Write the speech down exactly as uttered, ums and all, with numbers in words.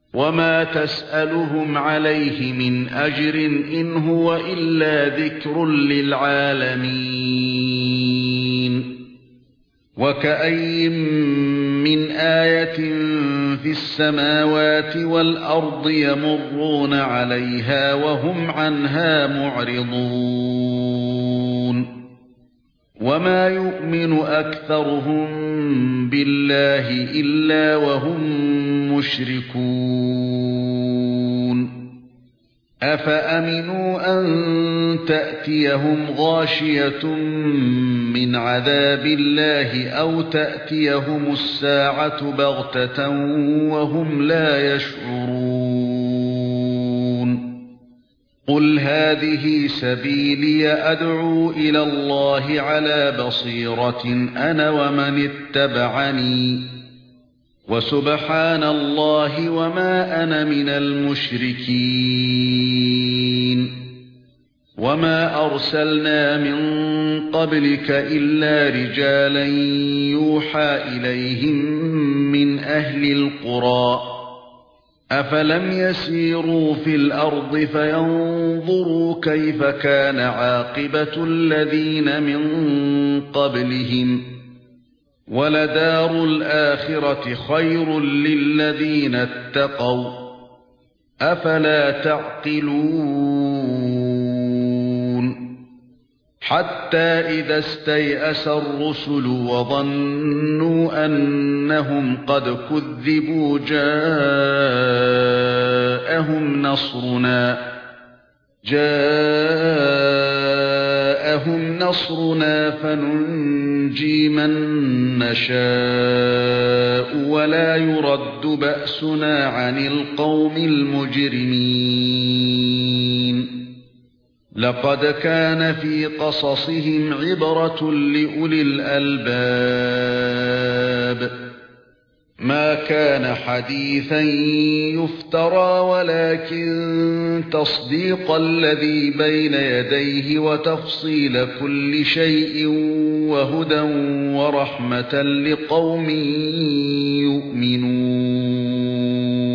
وما تسألهم عليه من أجر إن هو إلا ذكر للعالمين. وكأي من آية في السماوات والأرض يمرون عليها وهم عنها معرضون وما يؤمن أكثرهم بالله إلا وهم مشركون أفأمنوا أن تأتيهم غاشية من عذاب الله أو تأتيهم الساعة بغتة وهم لا يشعرون قل هذه سبيلي أدعو إلى الله على بصيرة أنا ومن اتبعني وسبحان الله وما أنا من المشركين. وما أرسلنا من قبلك إلا رجالا يوحى إليهم من أهل القرى أفلم يسيروا في الأرض فينظروا كيف كان عاقبة الذين من قبلهم ولدار الآخرة خير للذين اتقوا أفلا تعقلون حتى إذا استيأس الرسل وظنوا أنهم قد كذبوا جاءهم نصرنا جاءهم نصرنا فننجي من نشاء ولا يرد بأسنا عن القوم المجرمين. لقد كان في قصصهم عبرة لأولي الألباب ما كان حديثا يفترى ولكن تصديق الذي بين يديه وتفصيل كل شيء وهدى ورحمة لقوم يؤمنون.